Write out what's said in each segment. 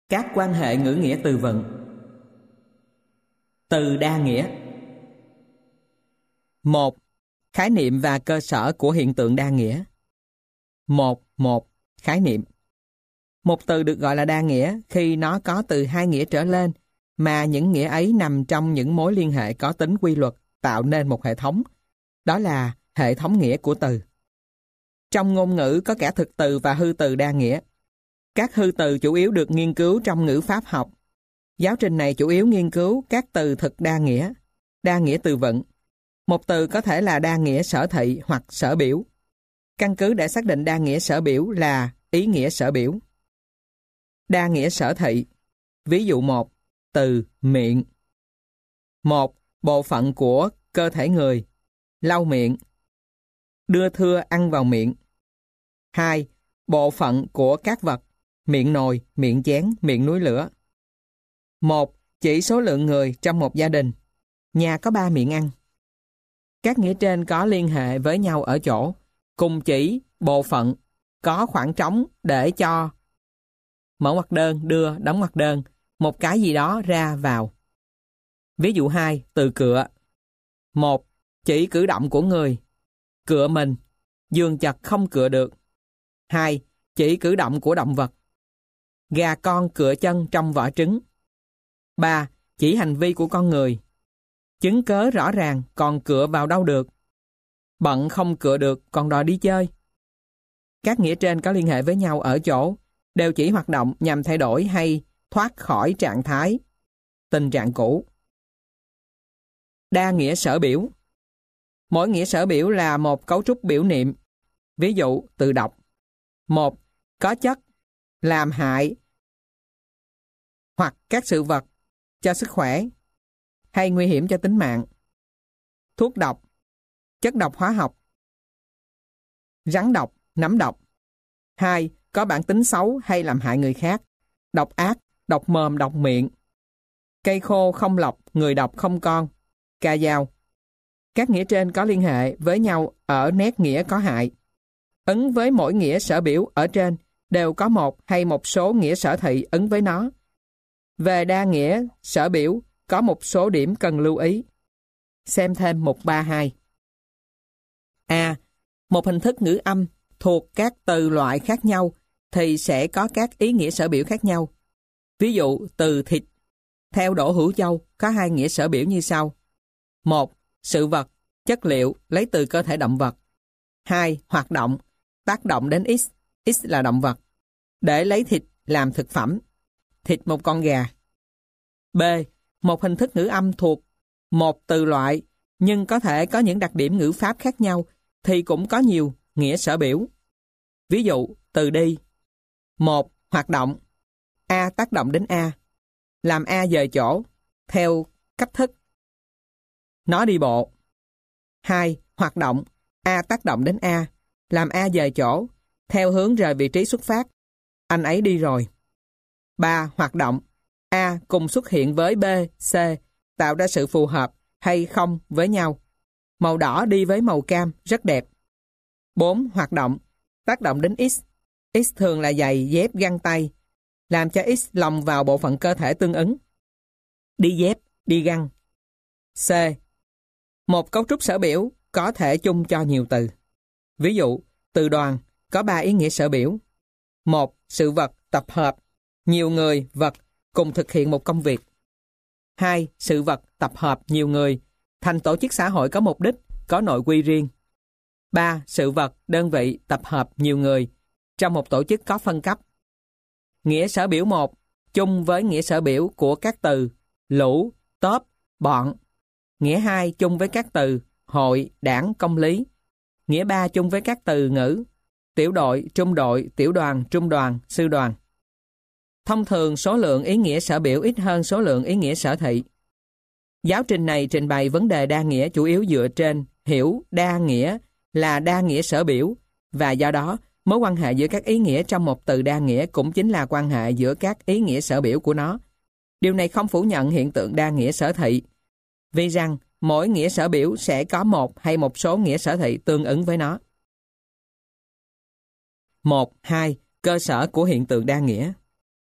Các quan hệ ngữ nghĩa từ vựng. Từ đa nghĩa. 1. Khái niệm và cơ sở của hiện tượng đa nghĩa. 1. Khái niệm. Một từ được gọi là đa nghĩa khi nó có từ hai nghĩa trở lên, mà những nghĩa ấy nằm trong những mối liên hệ có tính quy luật, tạo nên một hệ thống. Đó là hệ thống nghĩa của từ. Trong ngôn ngữ có cả thực từ và hư từ đa nghĩa. Các hư từ chủ yếu được nghiên cứu trong ngữ pháp học. Giáo trình này chủ yếu nghiên cứu các từ thực đa nghĩa từ vựng. Một từ có thể là đa nghĩa sở thị hoặc sở biểu. Căn cứ để xác định đa nghĩa sở biểu là ý nghĩa sở biểu. Đa nghĩa sở thị. Ví dụ 1. Từ miệng. 1. Bộ phận của cơ thể người. Lau miệng. Đưa thưa ăn vào miệng. 2. Bộ phận của các vật. Miệng nồi, miệng chén, miệng núi lửa. 1. Chỉ số lượng người trong một gia đình. Nhà có 3 miệng ăn. Các nghĩa trên có liên hệ với nhau ở chỗ cùng chỉ bộ phận có khoảng trống để cho mở ngoặc đơn, đưa, đóng ngoặc đơn, một cái gì đó ra vào. Ví dụ 2. Từ cựa. 1. Chỉ cử động của người. Cựa mình, giường chật không cựa được. 2. Chỉ cử động của động vật. Gà con cựa chân trong vỏ trứng. 3. Chỉ hành vi của con người. Chứng cớ rõ ràng, còn cựa vào đâu được. Bận không cựa được, còn đòi đi chơi. Các nghĩa trên có liên hệ với nhau ở chỗ đều chỉ hoạt động nhằm thay đổi hay thoát khỏi trạng thái, tình trạng cũ. Đa nghĩa sở biểu. Mỗi nghĩa sở biểu là một cấu trúc biểu niệm. Ví dụ, từ đọc. 1. Có chất, làm hại hoặc các sự vật cho sức khỏe hay nguy hiểm cho tính mạng. Thuốc độc, chất độc hóa học, rắn độc, nấm độc. 2. Có bản tính xấu hay làm hại người khác, độc ác, độc mồm, độc miệng. Cây khô không lọc, người độc không con, ca dao. Các nghĩa trên có liên hệ với nhau ở nét nghĩa có hại. Ứng với mỗi nghĩa sở biểu ở trên đều có một hay một số nghĩa sở thị ứng với nó. Về đa nghĩa sở biểu có một số điểm cần lưu ý. Xem thêm mục 32. A. Một hình thức ngữ âm thuộc các từ loại khác nhau thì sẽ có các ý nghĩa sở biểu khác nhau. Ví dụ từ thịt theo Đỗ Hữu Châu có hai nghĩa sở biểu như sau. 1. Sự vật, chất liệu lấy từ cơ thể động vật. 2. Hoạt động, tác động đến X. X là động vật. Để lấy thịt làm thực phẩm. Thịt một con gà. B. Một hình thức ngữ âm thuộc một từ loại nhưng có thể có những đặc điểm ngữ pháp khác nhau thì cũng có nhiều nghĩa sở biểu. Ví dụ, từ đi. 1. Hoạt động. A tác động đến A. Làm A dời chỗ. Theo cách thức. Nó đi bộ. 2. Hoạt động. A tác động đến A. Làm A dời chỗ. Theo hướng rời vị trí xuất phát. Anh ấy đi rồi. 3. Hoạt động. A cùng xuất hiện với B, C, tạo ra sự phù hợp hay không với nhau. Màu đỏ đi với màu cam, rất đẹp. 4. Hoạt động. Tác động đến X. X thường là giày, dép, găng tay. Làm cho X lồng vào bộ phận cơ thể tương ứng. Đi dép, đi găng. C. Một cấu trúc sở biểu có thể chung cho nhiều từ. Ví dụ, từ đoàn có 3 ý nghĩa sở biểu. 1. Sự vật, tập hợp. Nhiều người, vật cùng thực hiện một công việc. 2. Sự vật, tập hợp, nhiều người thành tổ chức xã hội có mục đích, có nội quy riêng. 3. Sự vật, đơn vị, tập hợp, nhiều người trong một tổ chức có phân cấp. Nghĩa sở biểu 1 chung với nghĩa sở biểu của các từ lũ, tốp, bọn. Nghĩa 2 chung với các từ hội, đảng, công lý. Nghĩa 3 chung với các từ ngữ tiểu đội, tiểu đoàn, trung đoàn, sư đoàn. Thông thường số lượng ý nghĩa sở biểu ít hơn số lượng ý nghĩa sở thị. Giáo trình này trình bày vấn đề đa nghĩa chủ yếu dựa trên hiểu đa nghĩa là đa nghĩa sở biểu và do đó mối quan hệ giữa các ý nghĩa trong một từ đa nghĩa cũng chính là quan hệ giữa các ý nghĩa sở biểu của nó. Điều này không phủ nhận hiện tượng đa nghĩa sở thị, vì rằng mỗi nghĩa sở biểu sẽ có một hay một số nghĩa sở thị tương ứng với nó. 1. 2. Cơ sở của hiện tượng đa nghĩa.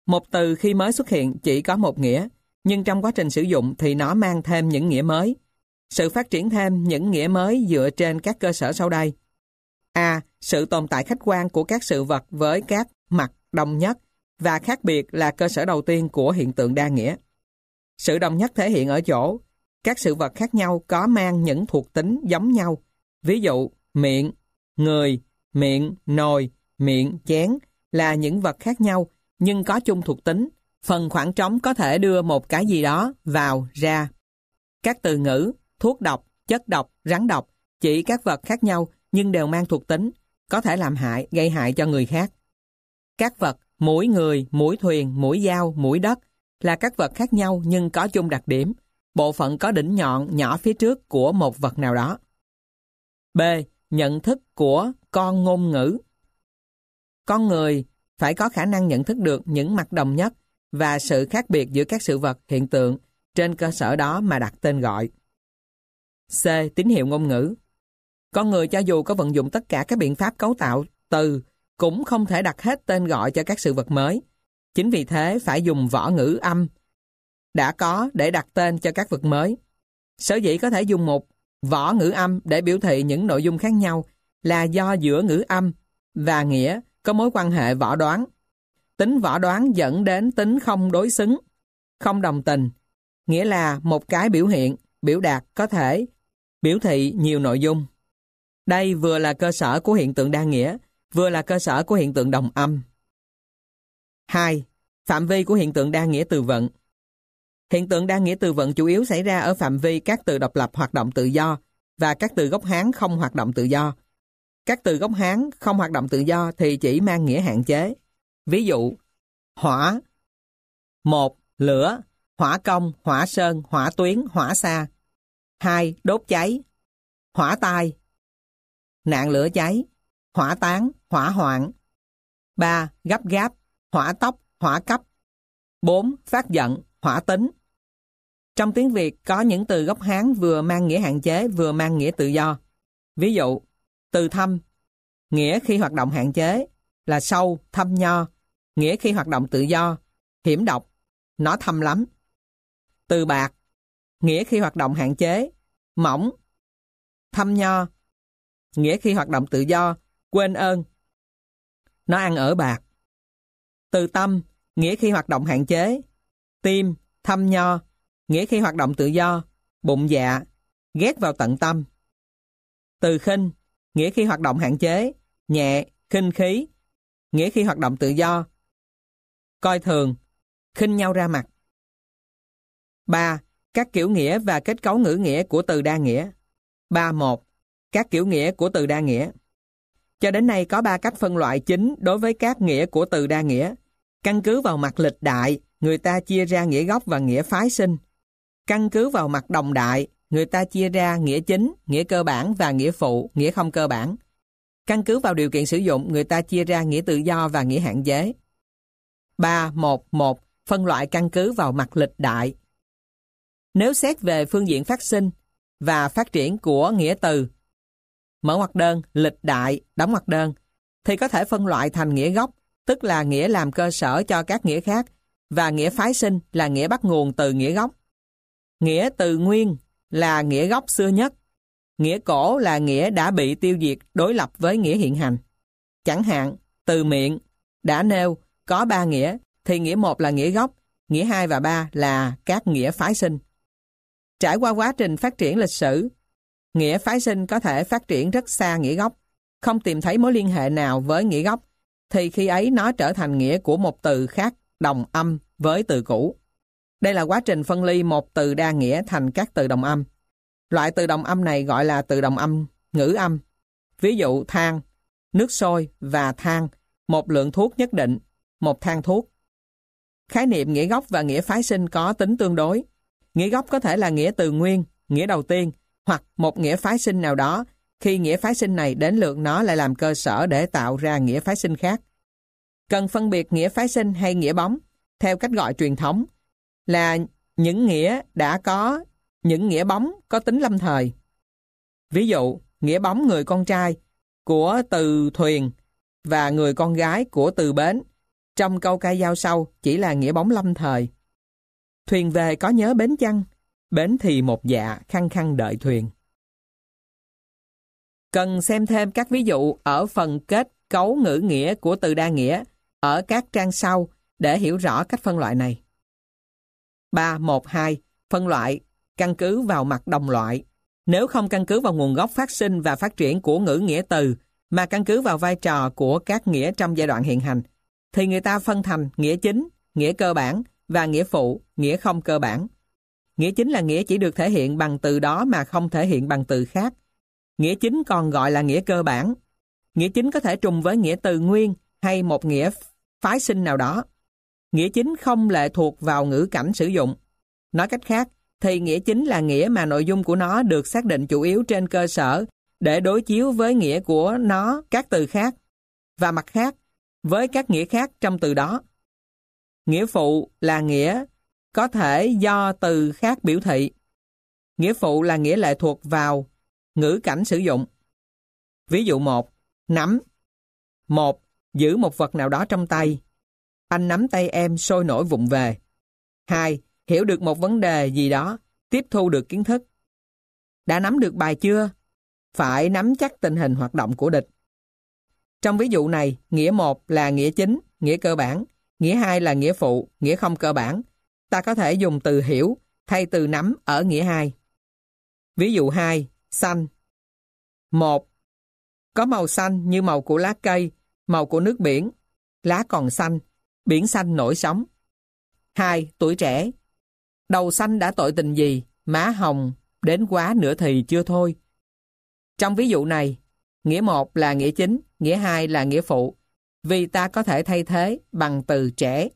Một từ khi mới xuất hiện chỉ có một nghĩa, nhưng trong quá trình sử dụng thì nó mang thêm những nghĩa mới. Sự phát triển thêm những nghĩa mới dựa trên các cơ sở sau đây. A. Sự tồn tại khách quan của các sự vật với các mặt đồng nhất và khác biệt là cơ sở đầu tiên của hiện tượng đa nghĩa. Sự đồng nhất thể hiện ở chỗ các sự vật khác nhau có mang những thuộc tính giống nhau. Ví dụ, miệng, người, miệng, nồi, miệng, chén là những vật khác nhau nhưng có chung thuộc tính. Phần khoảng trống có thể đưa một cái gì đó vào, ra. Các từ ngữ, thuốc độc, chất độc, rắn độc chỉ các vật khác nhau nhưng đều mang thuộc tính, có thể làm hại, gây hại cho người khác. Các vật, mũi người, mũi thuyền, mũi dao, mũi đất là các vật khác nhau nhưng có chung đặc điểm, bộ phận có đỉnh nhọn nhỏ phía trước của một vật nào đó. B. Nhận thức của con ngôn ngữ. Con người phải có khả năng nhận thức được những mặt đồng nhất và sự khác biệt giữa các sự vật, hiện tượng, trên cơ sở đó mà đặt tên gọi. C. Tín hiệu ngôn ngữ. Con người cho dù có vận dụng tất cả các biện pháp cấu tạo từ cũng không thể đặt hết tên gọi cho các sự vật mới. Chính vì thế phải dùng võ ngữ âm đã có để đặt tên cho các vật mới. Sở dĩ có thể dùng một võ ngữ âm để biểu thị những nội dung khác nhau là do giữa ngữ âm và nghĩa có mối quan hệ võ đoán. Tính võ đoán dẫn đến tính không đối xứng, không đồng tình, nghĩa là một cái biểu hiện, biểu đạt có thể biểu thị nhiều nội dung. Đây vừa là cơ sở của hiện tượng đa nghĩa, vừa là cơ sở của hiện tượng đồng âm. 2. Phạm vi của hiện tượng đa nghĩa từ vựng. Hiện tượng đa nghĩa từ vựng chủ yếu xảy ra ở phạm vi các từ độc lập hoạt động tự do và các từ gốc Hán không hoạt động tự do. Các từ gốc Hán không hoạt động tự do thì chỉ mang nghĩa hạn chế. Ví dụ, hỏa, 1. Lửa, hỏa công, hỏa sơn, hỏa tuyến, hỏa xa. 2. Đốt cháy, hỏa tai, nạn lửa cháy, hỏa táng, hỏa hoạn. 3. Gấp gáp, hỏa tốc, hỏa cấp. 4. Phát giận, hỏa tính. Trong tiếng Việt có những từ gốc Hán vừa mang nghĩa hạn chế vừa mang nghĩa tự do. Ví dụ, từ thâm, nghĩa khi hoạt động hạn chế là sâu, thâm nho, nghĩa khi hoạt động tự do, hiểm độc, nó thâm lắm. Từ bạc, nghĩa khi hoạt động hạn chế, mỏng, thâm nho, nghĩa khi hoạt động tự do, quên ơn, nó ăn ở bạc. Từ tâm, nghĩa khi hoạt động hạn chế, tim, thâm nho, nghĩa khi hoạt động tự do, bụng dạ, ghét vào tận tâm. Từ khinh, nghĩa khi hoạt động hạn chế, nhẹ, khinh khí, nghĩa khi hoạt động tự do, coi thường, khinh nhau ra mặt. 3. Các kiểu nghĩa và kết cấu ngữ nghĩa của từ đa nghĩa. 3.1. Các kiểu nghĩa của từ đa nghĩa. Cho đến nay có 3 cách phân loại chính đối với các nghĩa của từ đa nghĩa. Căn cứ vào mặt lịch đại, người ta chia ra nghĩa gốc và nghĩa phái sinh. Căn cứ vào mặt đồng đại, người ta chia ra nghĩa chính, nghĩa cơ bản và nghĩa phụ, nghĩa không cơ bản. Căn cứ vào điều kiện sử dụng, người ta chia ra nghĩa tự do và nghĩa hạn chế. 3.1.1. Phân loại căn cứ vào mặt lịch đại. Nếu xét về phương diện phát sinh và phát triển của nghĩa từ, mở ngoặc đơn, lịch đại, đóng ngoặc đơn, thì có thể phân loại thành nghĩa gốc, tức là nghĩa làm cơ sở cho các nghĩa khác, và nghĩa phái sinh là nghĩa bắt nguồn từ nghĩa gốc. Nghĩa từ nguyên là nghĩa gốc xưa nhất. Nghĩa cổ là nghĩa đã bị tiêu diệt đối lập với nghĩa hiện hành. Chẳng hạn, từ miệng đã nêu có 3 nghĩa, thì nghĩa 1 là nghĩa gốc, nghĩa 2 và 3 là các nghĩa phái sinh. Trải qua quá trình phát triển lịch sử, nghĩa phái sinh có thể phát triển rất xa nghĩa gốc, không tìm thấy mối liên hệ nào với nghĩa gốc, thì khi ấy nó trở thành nghĩa của một từ khác đồng âm với từ cũ. Đây là quá trình phân ly một từ đa nghĩa thành các từ đồng âm. Loại từ đồng âm này gọi là từ đồng âm ngữ âm. Ví dụ than, nước sôi và than, một lượng thuốc nhất định, một thang thuốc. Khái niệm nghĩa gốc và nghĩa phái sinh có tính tương đối. Nghĩa gốc có thể là nghĩa từ nguyên, nghĩa đầu tiên, hoặc một nghĩa phái sinh nào đó, khi nghĩa phái sinh này đến lượt nó lại làm cơ sở để tạo ra nghĩa phái sinh khác. Cần phân biệt nghĩa phái sinh hay nghĩa bóng, theo cách gọi truyền thống, là những nghĩa đã có những nghĩa bóng có tính lâm thời. Ví dụ, nghĩa bóng người con trai của từ thuyền và người con gái của từ bến trong câu ca dao sau chỉ là nghĩa bóng lâm thời. Thuyền về có nhớ bến chăng? Bến thì một dạ, khăng khăng đợi thuyền. Cần xem thêm các ví dụ ở phần kết cấu ngữ nghĩa của từ đa nghĩa ở các trang sau để hiểu rõ cách phân loại này. 3.1.2. Phân loại căn cứ vào mặt đồng loại. Nếu không căn cứ vào nguồn gốc phát sinh và phát triển của ngữ nghĩa từ, mà căn cứ vào vai trò của các nghĩa trong giai đoạn hiện hành, thì người ta phân thành nghĩa chính, nghĩa cơ bản và nghĩa phụ, nghĩa không cơ bản. Nghĩa chính là nghĩa chỉ được thể hiện bằng từ đó mà không thể hiện bằng từ khác. Nghĩa chính còn gọi là nghĩa cơ bản. Nghĩa chính có thể trùng với nghĩa từ nguyên hay một nghĩa phái sinh nào đó. Nghĩa chính không lệ thuộc vào ngữ cảnh sử dụng. Nói cách khác, thì nghĩa chính là nghĩa mà nội dung của nó được xác định chủ yếu trên cơ sở để đối chiếu với nghĩa của nó các từ khác, và mặt khác, với các nghĩa khác trong từ đó. Nghĩa phụ là nghĩa có thể do từ khác biểu thị. Nghĩa phụ là nghĩa lệ thuộc vào ngữ cảnh sử dụng. Ví dụ 1. Nắm. 1. Giữ một vật nào đó trong tay. Anh nắm tay em sôi nổi vụng về. 2. Hiểu được một vấn đề gì đó, tiếp thu được kiến thức. Đã nắm được bài chưa? Phải nắm chắc tình hình hoạt động của địch. Trong ví dụ này, nghĩa 1 là nghĩa chính, nghĩa cơ bản, nghĩa 2 là nghĩa phụ, nghĩa không cơ bản. Ta có thể dùng từ hiểu thay từ nắm ở nghĩa 2. Ví dụ 2, xanh. 1. Có màu xanh như màu của lá cây, màu của nước biển, lá còn xanh, biển xanh nổi sóng. 2. Tuổi trẻ. Đầu xanh đã tội tình gì, má hồng, đến quá nửa thì chưa thôi. Trong ví dụ này, nghĩa 1 là nghĩa chính, nghĩa 2 là nghĩa phụ, vì ta có thể thay thế bằng từ trẻ.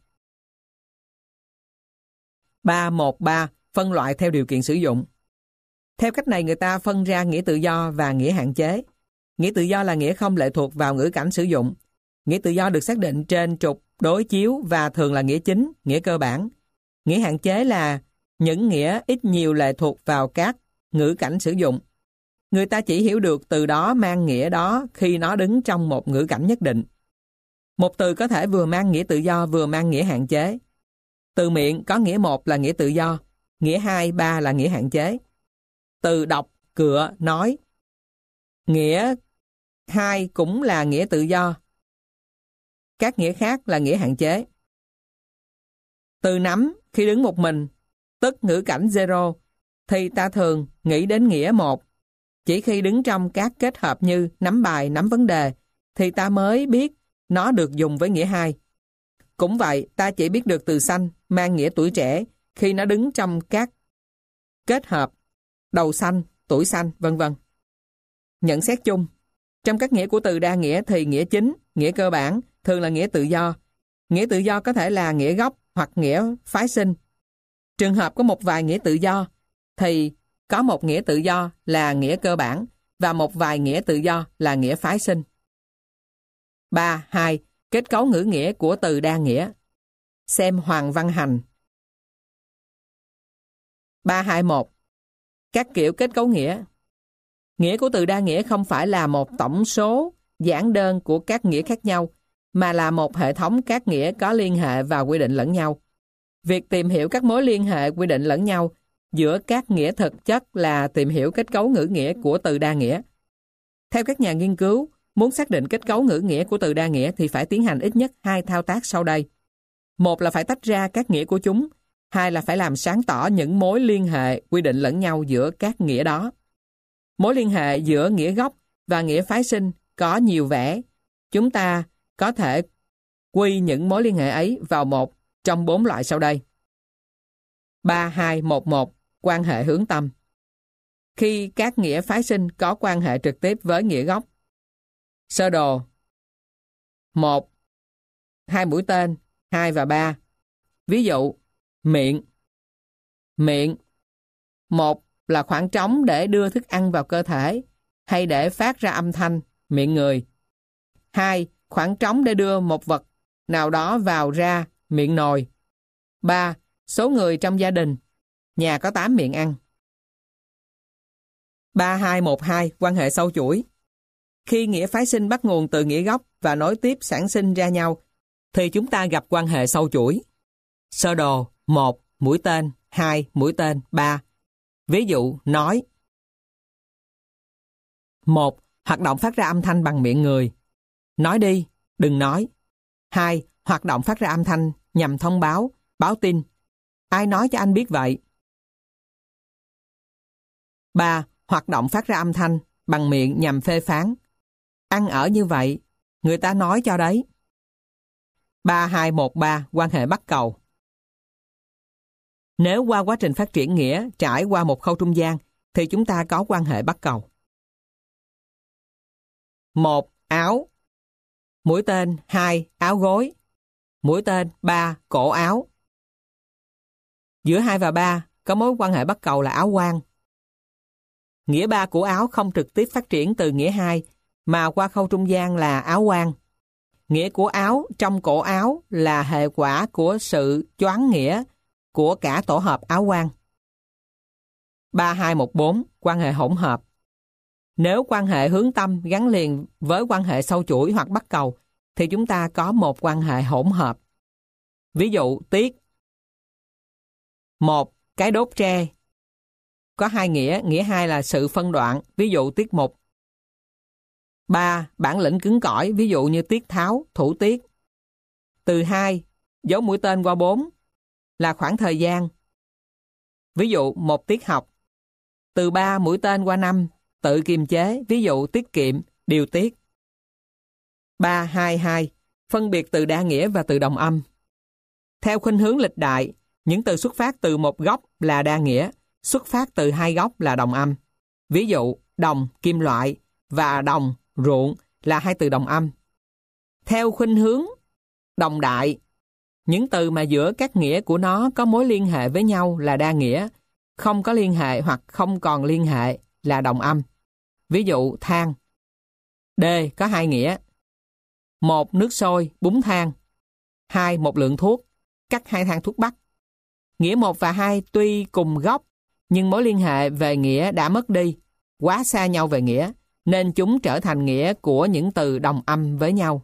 3.1.3. Phân loại theo điều kiện sử dụng. Theo cách này người ta phân ra nghĩa tự do và nghĩa hạn chế. Nghĩa tự do là nghĩa không lệ thuộc vào ngữ cảnh sử dụng. Nghĩa tự do được xác định trên trục đối chiếu và thường là nghĩa chính, nghĩa cơ bản. Nghĩa hạn chế là những nghĩa ít nhiều lệ thuộc vào các ngữ cảnh sử dụng. Người ta chỉ hiểu được từ đó mang nghĩa đó khi nó đứng trong một ngữ cảnh nhất định. Một từ có thể vừa mang nghĩa tự do vừa mang nghĩa hạn chế. Từ miệng có nghĩa 1 là nghĩa tự do, nghĩa 2, 3 là nghĩa hạn chế. Từ đọc, cựa, nói. Nghĩa 2 cũng là nghĩa tự do. Các nghĩa khác là nghĩa hạn chế. Từ nắm khi đứng một mình, tức ngữ cảnh zero, thì ta thường nghĩ đến nghĩa 1. Chỉ khi đứng trong các kết hợp như nắm bài, nắm vấn đề, thì ta mới biết nó được dùng với nghĩa 2. Cũng vậy, ta chỉ biết được từ xanh mang nghĩa tuổi trẻ khi nó đứng trong các kết hợp đầu xanh, tuổi xanh, vân vân. Nhận xét chung, trong các nghĩa của từ đa nghĩa thì nghĩa chính, nghĩa cơ bản thường là nghĩa tự do. Nghĩa tự do có thể là nghĩa gốc hoặc nghĩa phái sinh. Trường hợp có một vài nghĩa tự do thì có một nghĩa tự do là nghĩa cơ bản và một vài nghĩa tự do là nghĩa phái sinh. 3.2. Kết cấu ngữ nghĩa của từ đa nghĩa. Xem Hoàng Văn Hành. 3.2.1. Các kiểu kết cấu nghĩa. Nghĩa của từ đa nghĩa không phải là một tổng số giản đơn của các nghĩa khác nhau, mà là một hệ thống các nghĩa có liên hệ và quy định lẫn nhau. Việc tìm hiểu các mối liên hệ quy định lẫn nhau giữa các nghĩa thực chất là tìm hiểu kết cấu ngữ nghĩa của từ đa nghĩa. Theo các nhà nghiên cứu, muốn xác định kết cấu ngữ nghĩa của từ đa nghĩa thì phải tiến hành ít nhất 2 thao tác sau đây. Một là phải tách ra các nghĩa của chúng, 2 là phải làm sáng tỏ những mối liên hệ quy định lẫn nhau giữa các nghĩa đó. Mối liên hệ giữa nghĩa gốc và nghĩa phái sinh có nhiều vẻ. Chúng ta có thể quy những mối liên hệ ấy vào một trong 4 loại sau đây. 3.2.1.1. Quan hệ hướng tâm. Khi các nghĩa phái sinh có quan hệ trực tiếp với nghĩa gốc. Sơ đồ 1, 2 mũi tên, 2 và 3. Ví dụ, miệng. Miệng 1 là khoảng trống để đưa thức ăn vào cơ thể hay để phát ra âm thanh, miệng người. 2. Khoảng trống để đưa một vật nào đó vào ra, miệng nồi. 3. Số người trong gia đình, nhà có 8 miệng ăn. 3.2.1.2. Quan hệ sâu chuỗi. Khi nghĩa phái sinh bắt nguồn từ nghĩa gốc và nối tiếp sản sinh ra nhau, thì chúng ta gặp quan hệ sau chuỗi. Sơ đồ 1, mũi tên, 2, mũi tên, 3. Ví dụ nói. 1. Hoạt động phát ra âm thanh bằng miệng người. Nói đi, đừng nói. 2. Hoạt động phát ra âm thanh nhằm thông báo, báo tin. Ai nói cho anh biết vậy? 3. Hoạt động phát ra âm thanh bằng miệng nhằm phê phán. Ăn ở như vậy, người ta nói cho đấy. 3, 2, 1, 3. Quan hệ bắt cầu. Nếu qua quá trình phát triển nghĩa trải qua một khâu trung gian, thì chúng ta có quan hệ bắt cầu. 1. Áo. Mũi tên 2. Áo gối. Mũi tên 3. Cổ áo. Giữa 2 và 3 có mối quan hệ bắt cầu là áo quan. Nghĩa 3 của áo không trực tiếp phát triển từ nghĩa 2, mà qua khâu trung gian là áo quan. Nghĩa của áo trong cổ áo là hệ quả của sự choán nghĩa của cả tổ hợp áo quan. 3, 2, 1, 4. Quan hệ hỗn hợp. Nếu quan hệ hướng tâm gắn liền với quan hệ sau chuỗi hoặc bắt cầu, thì chúng ta có một quan hệ hỗn hợp. Ví dụ tiết. 1. Cái đốt tre. Có hai nghĩa, nghĩa 2 là sự phân đoạn, ví dụ tiết mục. 3. Bản lĩnh cứng cỏi, ví dụ như tiết tháo, thủ tiết. Từ 2, dấu mũi tên qua 4 là khoảng thời gian. Ví dụ một tiết học. Từ 3 mũi tên qua 5, tự kiềm chế, ví dụ tiết kiệm, điều tiết. 3, 2, 2. Phân biệt từ đa nghĩa và từ đồng âm. Theo khuynh hướng lịch đại, những từ xuất phát từ một góc là đa nghĩa, xuất phát từ 2 góc là đồng âm. Ví dụ đồng, kim loại và đồng, ruộng là 2 từ đồng âm. Theo khuynh hướng đồng đại, những từ mà giữa các nghĩa của nó có mối liên hệ với nhau là đa nghĩa, không có liên hệ hoặc không còn liên hệ là đồng âm. Ví dụ than. D có 2 nghĩa. 1. Nước sôi, bún than. 2. Một lượng thuốc, cắt 2 thang thuốc bắc. Nghĩa 1 và 2 tuy cùng gốc, nhưng mối liên hệ về nghĩa đã mất đi, quá xa nhau về nghĩa, nên chúng trở thành nghĩa của những từ đồng âm với nhau.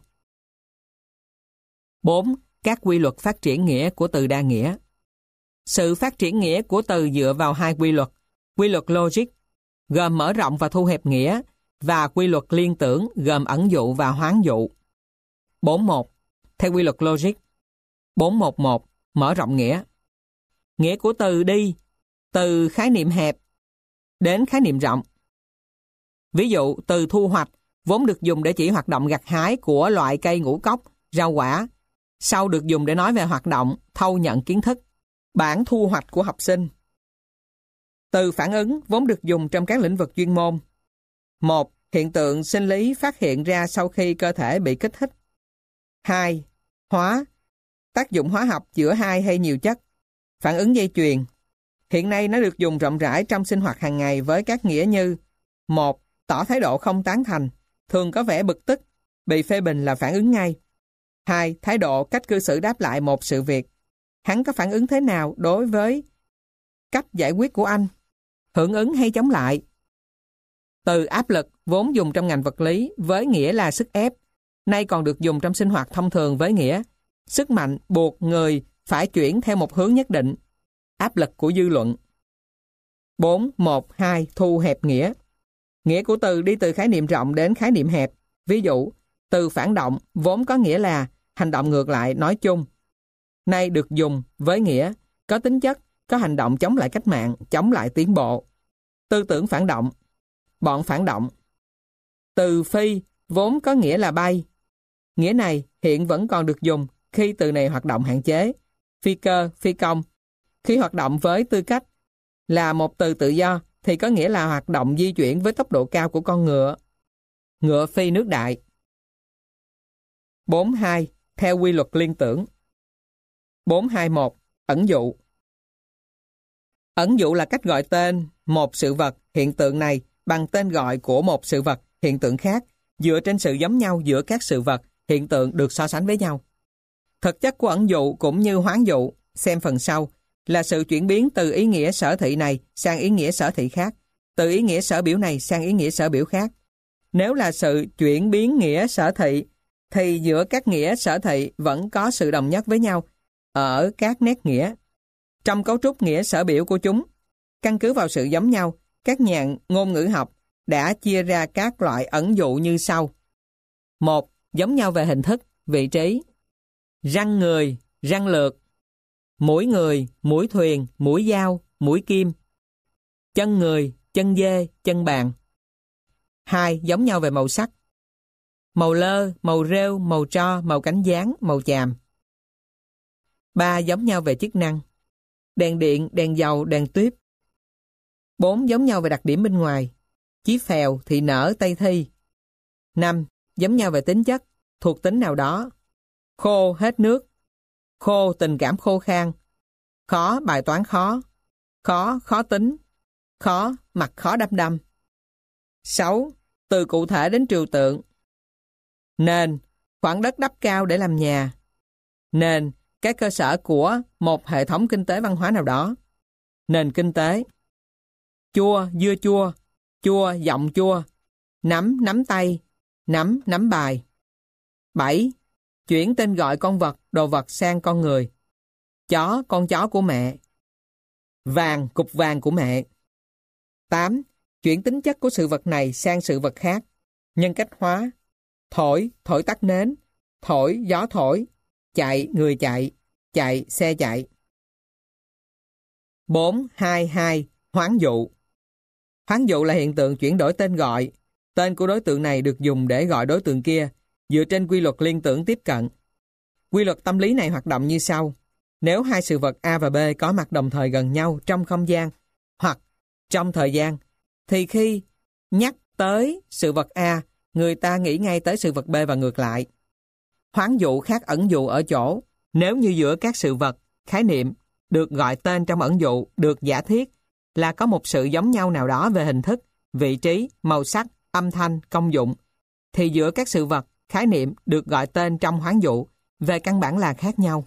4. Các quy luật phát triển nghĩa của từ đa nghĩa. Sự phát triển nghĩa của từ dựa vào 2 quy luật. Quy luật logic, gồm mở rộng và thu hẹp nghĩa, và quy luật liên tưởng, gồm ẩn dụ và hoán dụ. 4.1. Theo quy luật logic. 4.1.1. Mở rộng nghĩa. Nghĩa của từ đi, từ khái niệm hẹp đến khái niệm rộng. Ví dụ, từ thu hoạch vốn được dùng để chỉ hoạt động gặt hái của loại cây ngũ cốc, rau quả, sau được dùng để nói về hoạt động thâu nhận kiến thức, bản thu hoạch của học sinh. Từ phản ứng vốn được dùng trong các lĩnh vực chuyên môn. 1. Hiện tượng sinh lý phát hiện ra sau khi cơ thể bị kích thích. 2. Hóa, tác dụng hóa học giữa 2 hay nhiều chất. Phản ứng dây chuyền. Hiện nay nó được dùng rộng rãi trong sinh hoạt hàng ngày với các nghĩa như: 1. Tỏ thái độ không tán thành, thường có vẻ bực tức, bị phê bình là phản ứng ngay. 2. Thái độ, cách cư xử đáp lại một sự việc. Hắn có phản ứng thế nào đối với cách giải quyết của anh? Hưởng ứng hay chống lại? Từ áp lực vốn dùng trong ngành vật lý với nghĩa là sức ép, nay còn được dùng trong sinh hoạt thông thường với nghĩa sức mạnh buộc người phải chuyển theo một hướng nhất định. Áp lực của dư luận. 4.1.2. Thu hẹp nghĩa. Nghĩa của từ đi từ khái niệm rộng đến khái niệm hẹp. Ví dụ, từ phản động vốn có nghĩa là hành động ngược lại nói chung, nay được dùng với nghĩa có tính chất, có hành động chống lại cách mạng, chống lại tiến bộ. Tư tưởng phản động, bọn phản động. Từ phi vốn có nghĩa là bay. Nghĩa này hiện vẫn còn được dùng khi từ này hoạt động hạn chế. Phi cơ, phi công. Khi hoạt động với tư cách là một từ tự do thì có nghĩa là hoạt động di chuyển với tốc độ cao của con ngựa. Ngựa phi nước đại. 4.2. Theo quy luật liên tưởng. 4.2.1. Ẩn dụ. Ẩn dụ là cách gọi tên một sự vật, hiện tượng này bằng tên gọi của một sự vật, hiện tượng khác, dựa trên sự giống nhau giữa các sự vật, hiện tượng được so sánh với nhau. Thực chất của ẩn dụ cũng như hoán dụ, xem phần sau, là sự chuyển biến từ ý nghĩa sở thị này sang ý nghĩa sở thị khác, từ ý nghĩa sở biểu này sang ý nghĩa sở biểu khác. Nếu là sự chuyển biến nghĩa sở thị thì giữa các nghĩa sở thị vẫn có sự đồng nhất với nhau ở các nét nghĩa. Trong cấu trúc nghĩa sở biểu của chúng, căn cứ vào sự giống nhau, các nhà ngôn ngữ học đã chia ra các loại ẩn dụ như sau. 1. Giống nhau về hình thức, vị trí. Răng người, răng lược. Mũi người, mũi thuyền, mũi dao, mũi kim. Chân người, chân dê, chân bàn. 2. Giống nhau về màu sắc. Màu lơ, màu rêu, màu tro, màu cánh gián, màu chàm. 3. Giống nhau về chức năng. Đèn điện, đèn dầu, đèn tuyếp. 4. Giống nhau về đặc điểm bên ngoài. Chí phèo, thị nở, tây thi. 5. Giống nhau về tính chất, thuộc tính nào đó. Khô, hết nước. Khô, tình cảm khô khan. Khó, bài toán khó. Khó, khó tính. Khó, mặt khó đăm đăm. 6. Từ cụ thể đến trừu tượng. Nền, khoảng đất đắp cao để làm nhà. Nền, cái cơ sở của một hệ thống kinh tế văn hóa nào đó. Nền kinh tế. Chua, dưa chua. Chua, giọng chua. Nắm, nắm tay. Nắm, nắm bài. 7. Chuyển tên gọi con vật, đồ vật sang con người. Chó, con chó của mẹ. Vàng, cục vàng của mẹ. 8. Chuyển tính chất của sự vật này sang sự vật khác. Nhân cách hóa. Thổi, thổi tắt nến. Thổi, gió thổi. Chạy, người chạy. Chạy, xe chạy. 4.2.2. Hoán dụ. Hoán dụ là hiện tượng chuyển đổi tên gọi. Tên của đối tượng này được dùng để gọi đối tượng kia, dựa trên quy luật liên tưởng tiếp cận. Quy luật tâm lý này hoạt động như sau. Nếu hai sự vật A và B có mặt đồng thời gần nhau trong không gian hoặc trong thời gian, thì khi nhắc tới sự vật A, người ta nghĩ ngay tới sự vật B và ngược lại. Hoán dụ khác ẩn dụ ở chỗ, nếu như giữa các sự vật, khái niệm được gọi tên trong ẩn dụ được giả thiết là có một sự giống nhau nào đó về hình thức, vị trí, màu sắc, âm thanh, công dụng, thì giữa các sự vật, khái niệm được gọi tên trong hoán dụ về căn bản là khác nhau.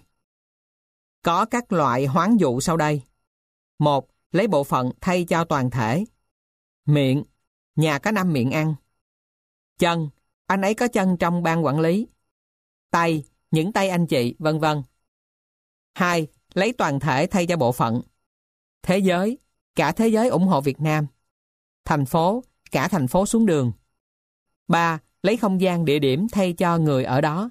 Có các loại hoán dụ sau đây. 1. Lấy bộ phận thay cho toàn thể. Miệng, nhà có 5 miệng ăn. Chân, anh ấy có chân trong ban quản lý. Tay, những tay anh chị, vân vân. 2. Lấy toàn thể thay cho bộ phận. Thế giới, cả thế giới ủng hộ Việt Nam. Thành phố, cả thành phố xuống đường. 3. Lấy không gian địa điểm thay cho người ở đó.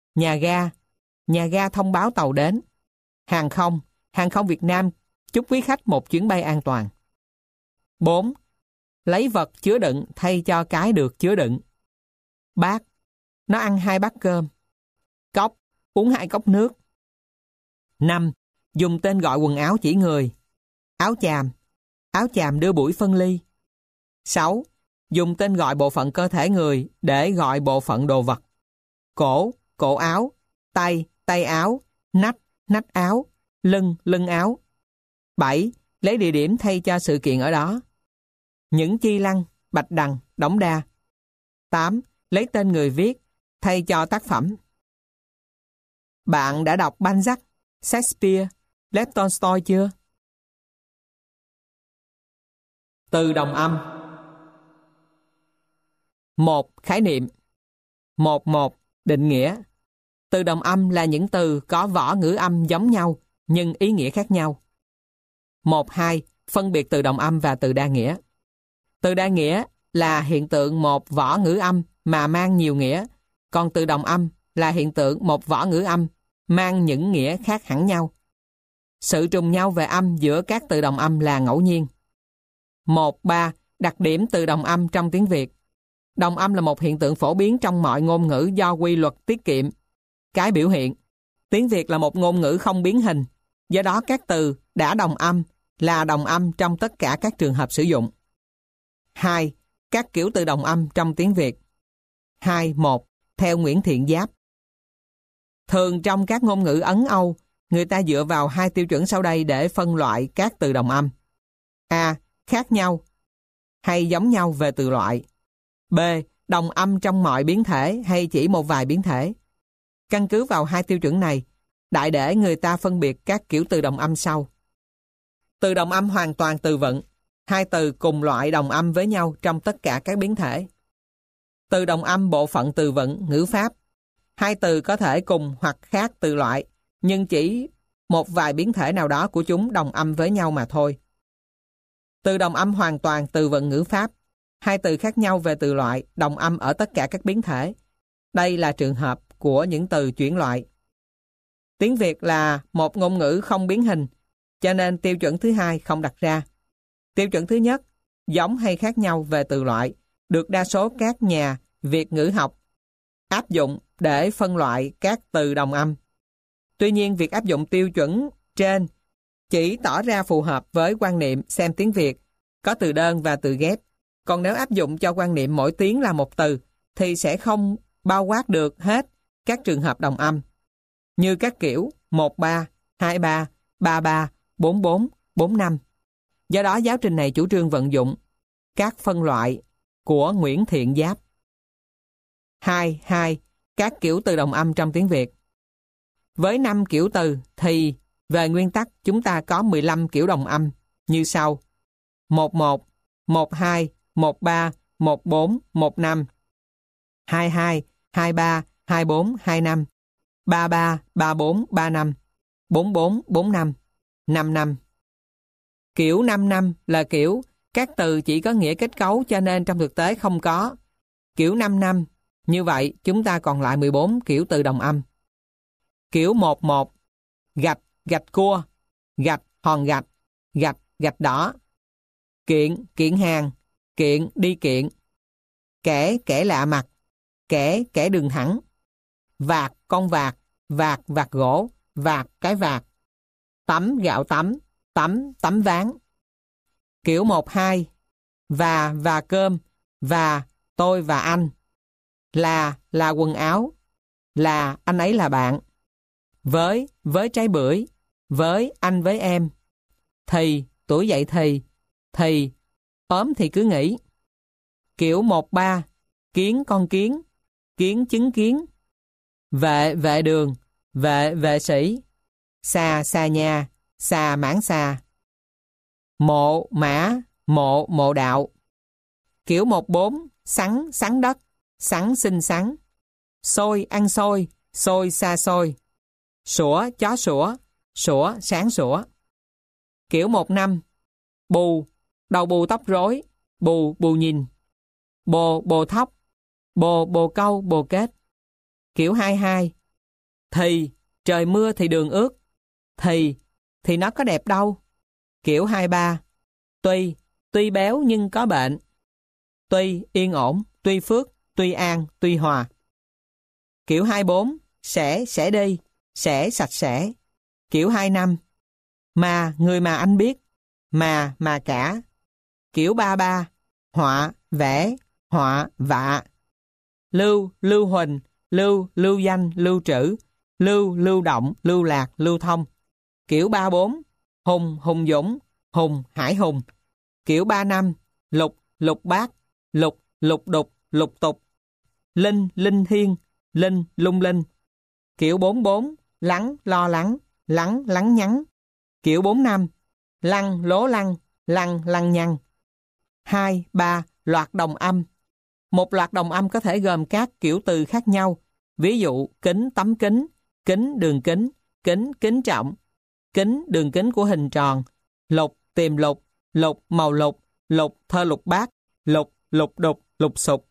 Nhà ga thông báo tàu đến. Hàng không Việt Nam chúc quý khách một chuyến bay an toàn. 4. Lấy vật chứa đựng thay cho cái được chứa đựng. Bát, nó ăn 2 bát cơm. Cốc, uống 2 cốc nước. 5. Dùng tên gọi quần áo chỉ người. Áo chàm đưa buổi phân ly. 6. Dùng tên gọi bộ phận cơ thể người để gọi bộ phận đồ vật. Cổ áo. Tay áo. Nách áo. Lưng áo. 7. Lấy địa điểm thay cho sự kiện ở đó. Những Chi Lăng, Bạch Đằng, Đống Đa. 8. Lấy tên người viết thay cho tác phẩm. Bạn đã đọc Balzac, Shakespeare, Lev Tolstoy chưa? Từ đồng âm. 1. Khái niệm. 1.1. Định nghĩa. Từ đồng âm là những từ có võ ngữ âm giống nhau nhưng ý nghĩa khác nhau. 1.2. Phân biệt từ đồng âm và từ đa nghĩa. Từ đa nghĩa là hiện tượng một võ ngữ âm mà mang nhiều nghĩa, còn từ đồng âm là hiện tượng một võ ngữ âm mang những nghĩa khác hẳn nhau. Sự trùng nhau về âm giữa các từ đồng âm là ngẫu nhiên. 1.3. Đặc điểm từ đồng âm trong tiếng Việt. Đồng âm là một hiện tượng phổ biến trong mọi ngôn ngữ do quy luật tiết kiệm cái biểu hiện. Tiếng Việt là một ngôn ngữ không biến hình, do đó các từ đã đồng âm là đồng âm trong tất cả các trường hợp sử dụng. 2. Các kiểu từ đồng âm trong tiếng Việt. 2.1. Theo Nguyễn Thiện Giáp. Thường trong các ngôn ngữ Ấn Âu, người ta dựa vào 2 tiêu chuẩn sau đây để phân loại các từ đồng âm. A. Khác nhau hay giống nhau về từ loại. B. Đồng âm trong mọi biến thể hay chỉ một vài biến thể. Căn cứ vào 2 tiêu chuẩn này, đại để người ta phân biệt các kiểu từ đồng âm sau. Từ đồng âm hoàn toàn từ vựng. 2 từ cùng loại đồng âm với nhau trong tất cả các biến thể. Từ đồng âm bộ phận từ vựng, ngữ pháp. Hai từ có thể cùng hoặc khác từ loại, nhưng chỉ một vài biến thể nào đó của chúng đồng âm với nhau mà thôi. Từ đồng âm hoàn toàn từ vựng ngữ pháp. Hai từ khác nhau về từ loại, đồng âm ở tất cả các biến thể. Đây là trường hợp của những từ chuyển loại. Tiếng Việt là một ngôn ngữ không biến hình, cho nên tiêu chuẩn thứ hai không đặt ra. Tiêu chuẩn thứ nhất, giống hay khác nhau về từ loại, được đa số các nhà Việt ngữ học áp dụng để phân loại các từ đồng âm. Tuy nhiên, việc áp dụng tiêu chuẩn trên chỉ tỏ ra phù hợp với quan niệm xem tiếng Việt có từ đơn và từ ghép. Còn nếu áp dụng cho quan niệm mỗi tiếng là một từ, thì sẽ không bao quát được hết các trường hợp đồng âm, như các kiểu 13, 23, 33, 44, 45. Do đó, giáo trình này chủ trương vận dụng các phân loại của Nguyễn Thiện Giáp. 2. Các kiểu từ đồng âm trong tiếng Việt. Với 5 kiểu từ thì về nguyên tắc chúng ta có 15 kiểu đồng âm như sau: 11, 12, 13, 14, 15, 22, 23, 24, 25, 33, 34, 35, 44, 45, 55. Kiểu 5 là kiểu các từ chỉ có nghĩa kết cấu cho nên trong thực tế không có. Kiểu 5. Như vậy chúng ta còn lại 14 kiểu từ đồng âm. Kiểu 11, gạch, gạch cua, gạch, hòn gạch, gạch, gạch đỏ. Kiện, kiện hàng, kiện, đi kiện. Kẻ, kẻ lạ mặt, kẻ, kẻ đường thẳng. Vạc, con vạc, vạc, vạc gỗ, vạc, cái vạc. Tắm, gạo tắm, tắm, tắm ván. Kiểu 12, và cơm, và, tôi và anh. Là quần áo, là anh ấy là bạn. Với trái bưởi, với anh với em. Thì, tuổi dậy thì, ốm thì cứ nghỉ. Kiểu 13, kiến con kiến, kiến chứng kiến. Vệ đường, vệ sĩ. Xà nhà, xà mãn xà. Mộ mã, mộ đạo. Kiểu 14, sắn đất, sắn xinh xắn. Xôi ăn xôi, xôi xa xôi. Sủa chó sủa, sủa sáng sủa. Kiểu 15, bù, đầu bù tóc rối, bù nhìn. Bồ thóc, bồ câu, bồ kết. Kiểu 22, thì, trời mưa thì đường ướt. Thì nó có đẹp đâu. Kiểu 23, tuy béo nhưng có bệnh. Tuy yên ổn, tuy phước, tuy an, tuy hòa. Kiểu 24, sẽ đi, sẽ sạch sẽ. Kiểu 25, người mà anh biết, mà cả. Kiểu 33, họa, vẽ, họa, vạ. Lưu huỳnh, lưu danh, lưu trữ, lưu động, lưu lạc, lưu thông. Kiểu 34, hùng dũng, hùng hải hùng. Kiểu 35, lục bát, lục đục, lục tục. Linh thiêng, lung linh. Kiểu 44, lắng lo lắng, lắng nhắn. Kiểu 45, lăng lố lăng, lăng nhăng. 2, 3, loạt đồng âm. Một loạt đồng âm có thể gồm các kiểu từ khác nhau. Ví dụ kính, tấm kính, đường kính, kính trọng, kính, đường kính của hình tròn, lục, tìm lục, màu lục, thơ lục bát, lục đục, lục sục.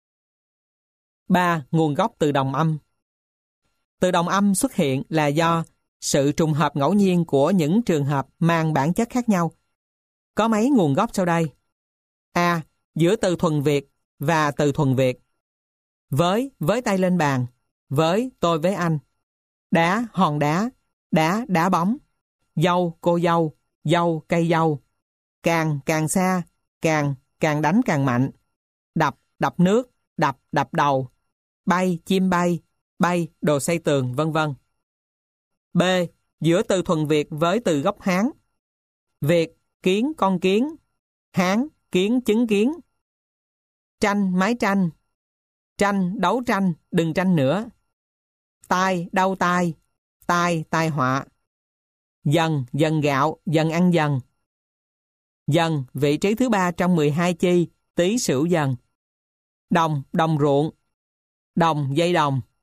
3. Nguồn gốc từ đồng âm. Từ đồng âm xuất hiện là do sự trùng hợp ngẫu nhiên của những trường hợp mang bản chất khác nhau. Có mấy nguồn gốc sau đây. A. Giữa từ thuần Việt và từ thuần Việt. Với tay lên bàn, với tôi với anh. Đá, hòn đá, đá bóng. Dâu, cô dâu, cây dâu. Càng xa, càng đánh càng mạnh. Đập nước, đập đầu. Bay, chim bay, đồ xây tường, vân vân. B. Giữa từ thuần Việt với từ gốc Hán. Việt, kiến, con kiến. Hán, kiến, chứng kiến. Tranh, mái tranh. Tranh, đấu tranh, đừng tranh nữa. Tai, đau tai. Tai họa. Dần gạo, dần ăn dần. Dần, vị trí thứ 3 trong 12 chi, Tý Sửu Dần. Đồng ruộng. Đồng, dây đồng.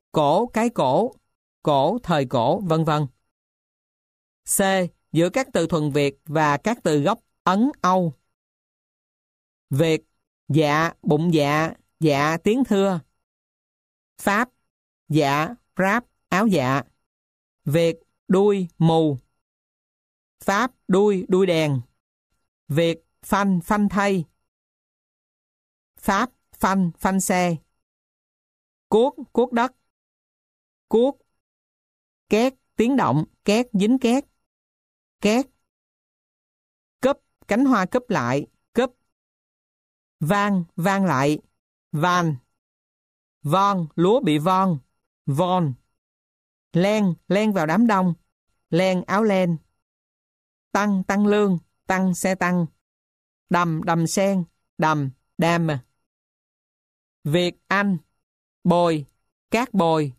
cổ, cái cổ, thời cổ, vân vân. C. Giữa các từ thuần Việt và các từ gốc Ấn, Âu. Việt, dạ, bụng dạ, dạ tiếng thưa. Pháp, dạ, ráp, áo dạ. Việt, đuôi, mù. Pháp, đuôi, đuôi đèn. Việt, phanh, phanh thay. Pháp, phanh, phanh xe. Cuốc, cuốc đất. Cuốc. Két, tiếng động, két, dính két. Két. Cúp, cánh hoa cúp lại, cúp. Vang, vang lại, van. Von, lúa bị von, von. Len, len vào đám đông, len áo len. Tăng, tăng lương, tăng xe tăng. Đầm, đầm sen, đầm, đam. Việt, Anh. Bồi, cát bồi.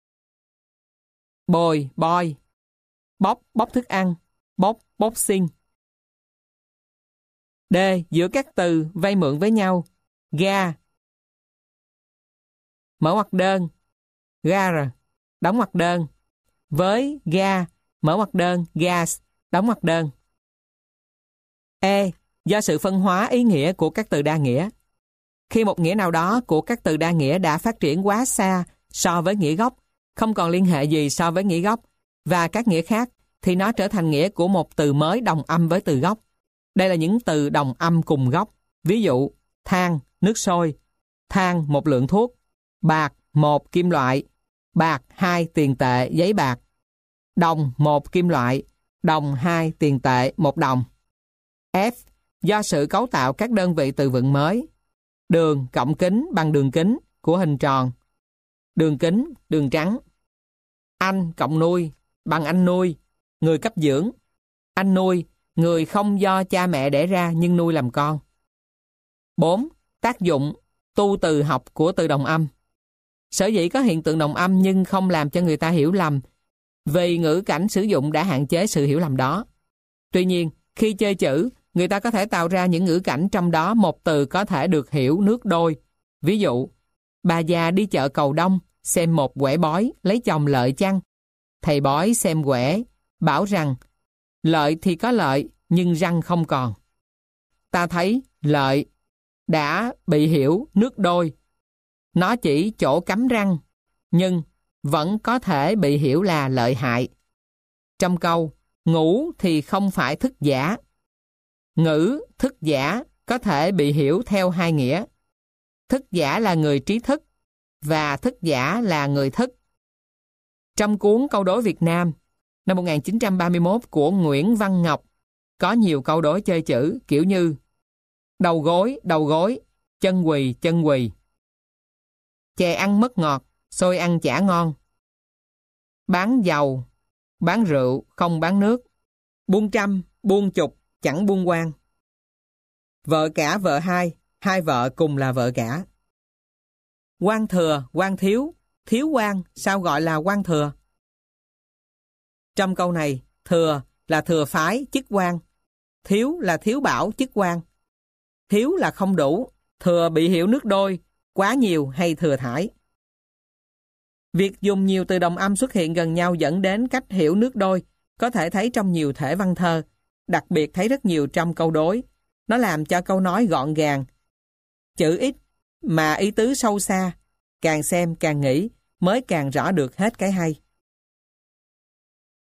Bồi, boi. Bóc, bóc thức ăn, bóc, boxing. D. Giữa các từ vay mượn với nhau. Ga. Mở ngoặc đơn. Gar, đóng ngoặc đơn. Với, ga, mở ngoặc đơn, gas, đóng ngoặc đơn. E. Do sự phân hóa ý nghĩa của các từ đa nghĩa. Khi một nghĩa nào đó của các từ đa nghĩa đã phát triển quá xa so với nghĩa gốc, không còn liên hệ gì so với nghĩa gốc, và các nghĩa khác, thì nó trở thành nghĩa của một từ mới đồng âm với từ gốc. Đây là những từ đồng âm cùng gốc. Ví dụ, than, nước sôi. Than, một lượng thuốc. Bạc, một kim loại. Bạc, 2 tiền tệ, giấy bạc. Đồng, 1 kim loại. Đồng, 2 tiền tệ, 1 đồng. F. Do sự cấu tạo các đơn vị từ vựng mới. Đường, cộng kính bằng đường kính của hình tròn. Đường kính, đường trắng. Anh, cộng nuôi, bằng anh nuôi, người cấp dưỡng. Anh nuôi, người không do cha mẹ đẻ ra nhưng nuôi làm con. 4. Tác dụng, tu từ học của từ đồng âm. Sở dĩ có hiện tượng đồng âm nhưng không làm cho người ta hiểu lầm, vì ngữ cảnh sử dụng đã hạn chế sự hiểu lầm đó. Tuy nhiên, khi chơi chữ, người ta có thể tạo ra những ngữ cảnh trong đó một từ có thể được hiểu nước đôi. Ví dụ, bà già đi chợ Cầu Đông, xem một quẻ bói, lấy chồng lợi chăng? Thầy bói xem quẻ, bảo rằng, lợi thì có lợi, nhưng răng không còn. Ta thấy lợi đã bị hiểu nước đôi. Nó chỉ chỗ cắm răng, nhưng vẫn có thể bị hiểu là lợi hại. Trong câu, ngủ thì không phải thức giả. Ngữ, thức giả có thể bị hiểu theo hai nghĩa. Thức giả là người trí thức, và thức giả là người thức. Trong cuốn Câu đối Việt Nam, năm 1931 của Nguyễn Văn Ngọc, có nhiều câu đối chơi chữ kiểu như đầu gối, chân quỳ. Chè ăn mất ngọt, xôi ăn chả ngon. Bán dầu, bán rượu, không bán nước. Buôn trăm, buôn chục, chẳng buôn quan. Vợ cả vợ hai vợ cùng là vợ cả. Quan thừa, quan thiếu, thiếu quan, sao gọi là quan thừa? Trong câu này, thừa là thừa phái, chức quan. Thiếu là thiếu bảo, chức quan. Thiếu là không đủ, thừa bị hiểu nước đôi, quá nhiều hay thừa thải. Việc dùng nhiều từ đồng âm xuất hiện gần nhau dẫn đến cách hiểu nước đôi, có thể thấy trong nhiều thể văn thơ, đặc biệt thấy rất nhiều trong câu đối. Nó làm cho câu nói gọn gàng, chữ ít mà ý tứ sâu xa, càng xem càng nghĩ mới càng rõ được hết cái hay.